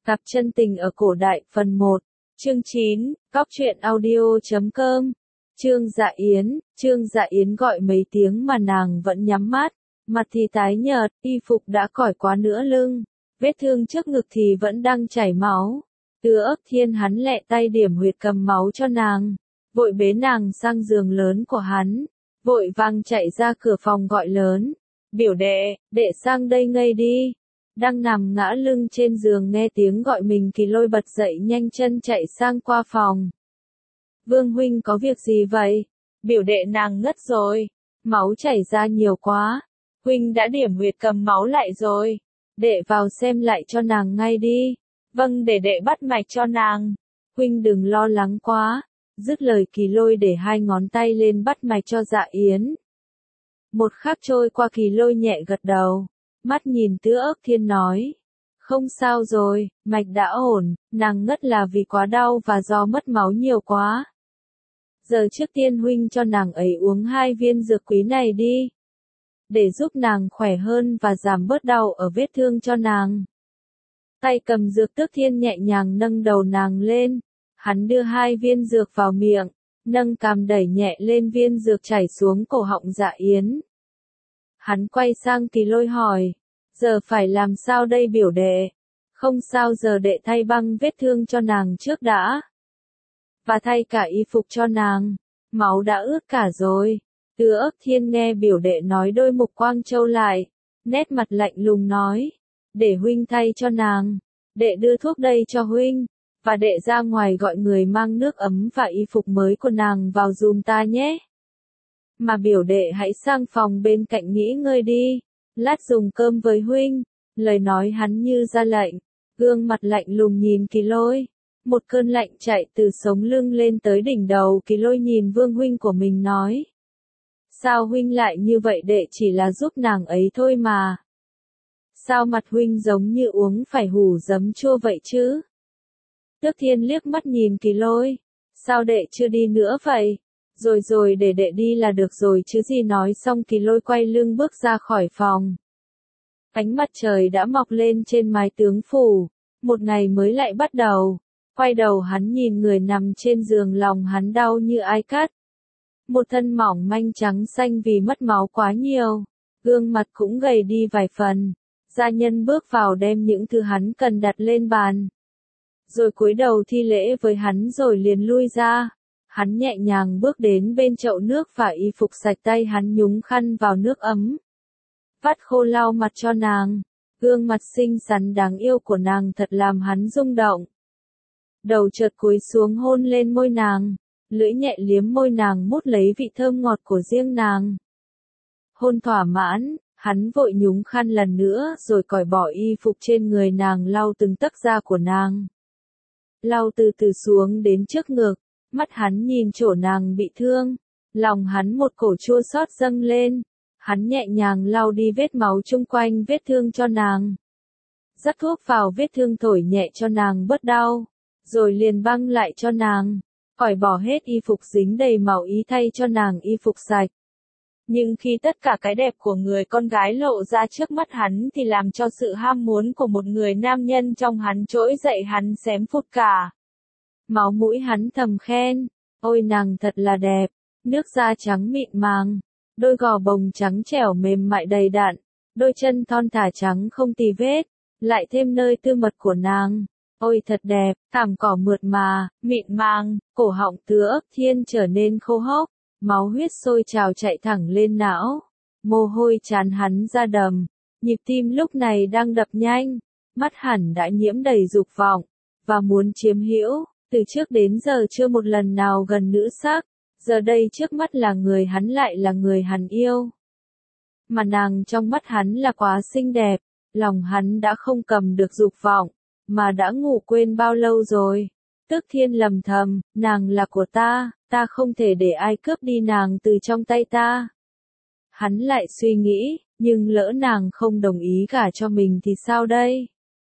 Cặp chân tình ở cổ đại phần 1, chương 9, Cóc truyện audio.com. Trương Dạ Yến gọi mấy tiếng mà nàng vẫn nhắm mắt, mặt thì tái nhợt, y phục đã cởi quá nửa lưng, vết thương trước ngực thì vẫn đang chảy máu. Từ Ức Thiên hắn lẹ tay điểm huyệt cầm máu cho nàng, vội bế nàng sang giường lớn của hắn, vội vàng chạy ra cửa phòng gọi lớn, biểu đệ, đệ sang đây ngây đi. Đang nằm ngã lưng trên giường nghe tiếng gọi mình Kỳ Lôi bật dậy nhanh chân chạy sang qua phòng. Vương huynh có việc gì vậy? Biểu đệ nàng ngất rồi, máu chảy ra nhiều quá. Huynh đã điểm huyệt cầm máu lại rồi. Đệ vào xem lại cho nàng ngay đi. Vâng, để đệ bắt mạch cho nàng. Huynh đừng lo lắng quá. Dứt lời Kỳ Lôi để hai ngón tay lên bắt mạch cho Dạ Yến. Một khắc trôi qua Kỳ Lôi nhẹ gật đầu. Mắt nhìn Từ Ức Thiên nói. Không sao rồi, mạch đã ổn, nàng ngất là vì quá đau và do mất máu nhiều quá. Giờ trước tiên huynh cho nàng ấy uống 2 viên dược quý này đi. Để giúp nàng khỏe hơn và giảm bớt đau ở vết thương cho nàng. Tay cầm dược Tước Thiên nhẹ nhàng nâng đầu nàng lên. Hắn đưa 2 viên dược vào miệng, nâng cằm đẩy nhẹ lên viên dược chảy xuống cổ họng Dạ Yến. Hắn quay sang Kỳ Lôi hỏi, giờ phải làm sao đây biểu đệ? Không sao, giờ đệ thay băng vết thương cho nàng trước đã. Và thay cả y phục cho nàng, máu đã ướt cả rồi. Từ Ức Thiên nghe biểu đệ nói đôi mục quang trâu lại, nét mặt lạnh lùng nói, để huynh thay cho nàng, đệ đưa thuốc đây cho huynh, và đệ ra ngoài gọi người mang nước ấm và y phục mới của nàng vào giùm ta nhé. Mà biểu đệ hãy sang phòng bên cạnh nghỉ ngơi đi, lát dùng cơm với huynh. Lời nói hắn như ra lệnh, gương mặt lạnh lùng nhìn Kỳ Lôi. Một cơn lạnh chạy từ sống lưng lên tới đỉnh đầu. Kỳ Lôi nhìn Vương huynh của mình nói. Sao huynh lại như vậy, đệ chỉ là giúp nàng ấy thôi mà. Sao mặt huynh giống như uống phải hủ giấm chua vậy chứ? Tước Thiên liếc mắt nhìn Kỳ Lôi. Sao đệ chưa đi nữa vậy? Rồi để đệ đi là được rồi chứ gì. Nói xong Kỳ Lôi quay lưng bước ra khỏi phòng. Ánh mặt trời đã mọc lên trên mái tướng phủ. Một ngày mới lại bắt đầu. Quay đầu hắn nhìn người nằm trên giường, lòng hắn đau như ai cắt. Một thân mỏng manh trắng xanh vì mất máu quá nhiều. Gương mặt cũng gầy đi vài phần. Gia nhân bước vào đem những thứ hắn cần đặt lên bàn. Rồi cúi đầu thi lễ với hắn rồi liền lui ra. Hắn nhẹ nhàng bước đến bên chậu nước và y phục sạch, tay hắn nhúng khăn vào nước ấm. Vắt khô lau mặt cho nàng. Gương mặt xinh xắn đáng yêu của nàng thật làm hắn rung động. Đầu chợt cúi xuống hôn lên môi nàng. Lưỡi nhẹ liếm môi nàng, mút lấy vị thơm ngọt của riêng nàng. Hôn thỏa mãn, hắn vội nhúng khăn lần nữa rồi cởi bỏ y phục trên người nàng, lau từng tấc da của nàng. Lau từ từ xuống đến trước ngực. Mắt hắn nhìn chỗ nàng bị thương, lòng hắn một cổ chua xót dâng lên. Hắn nhẹ nhàng lau đi vết máu chung quanh vết thương cho nàng. Rắc thuốc vào vết thương thổi nhẹ cho nàng bớt đau, rồi liền băng lại cho nàng, cởi bỏ hết y phục dính đầy máu, ý thay cho nàng y phục sạch. Nhưng khi tất cả cái đẹp của người con gái lộ ra trước mắt hắn thì làm cho sự ham muốn của một người nam nhân trong hắn trỗi dậy, hắn xém phụt cả. Máu mũi hắn thầm khen, ôi nàng thật là đẹp, nước da trắng mịn màng, đôi gò bồng trắng trẻo mềm mại đầy đặn, đôi chân thon thả trắng không tì vết, lại thêm nơi tư mật của nàng, ôi thật đẹp, thảm cỏ mượt mà, mịn màng. Cổ họng Từ Ức Thiên trở nên khô hốc, máu huyết sôi trào chạy thẳng lên não, mồ hôi tràn hắn ra đầm, nhịp tim lúc này đang đập nhanh, mắt hẳn đã nhiễm đầy dục vọng, và muốn chiếm hữu. Từ trước đến giờ chưa một lần nào gần nữ sắc, giờ đây trước mắt là người hắn, lại là người hắn yêu. Mà nàng trong mắt hắn là quá xinh đẹp, lòng hắn đã không cầm được dục vọng, mà đã ngủ quên bao lâu rồi. Tước Thiên lầm thầm, nàng là của ta, ta không thể để ai cướp đi nàng từ trong tay ta. Hắn lại suy nghĩ, nhưng lỡ nàng không đồng ý gả cho mình thì sao đây?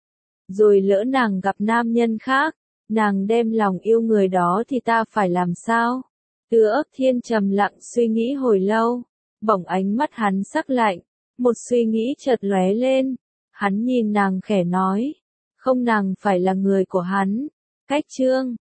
Rồi lỡ nàng gặp nam nhân khác, nàng đem lòng yêu người đó thì ta phải làm sao? Từ Ức Thiên trầm lặng suy nghĩ hồi lâu, bỗng ánh mắt hắn sắc lạnh, một suy nghĩ chợt lóe lên, hắn nhìn nàng khẽ nói, không nàng phải là người của hắn. Cách chương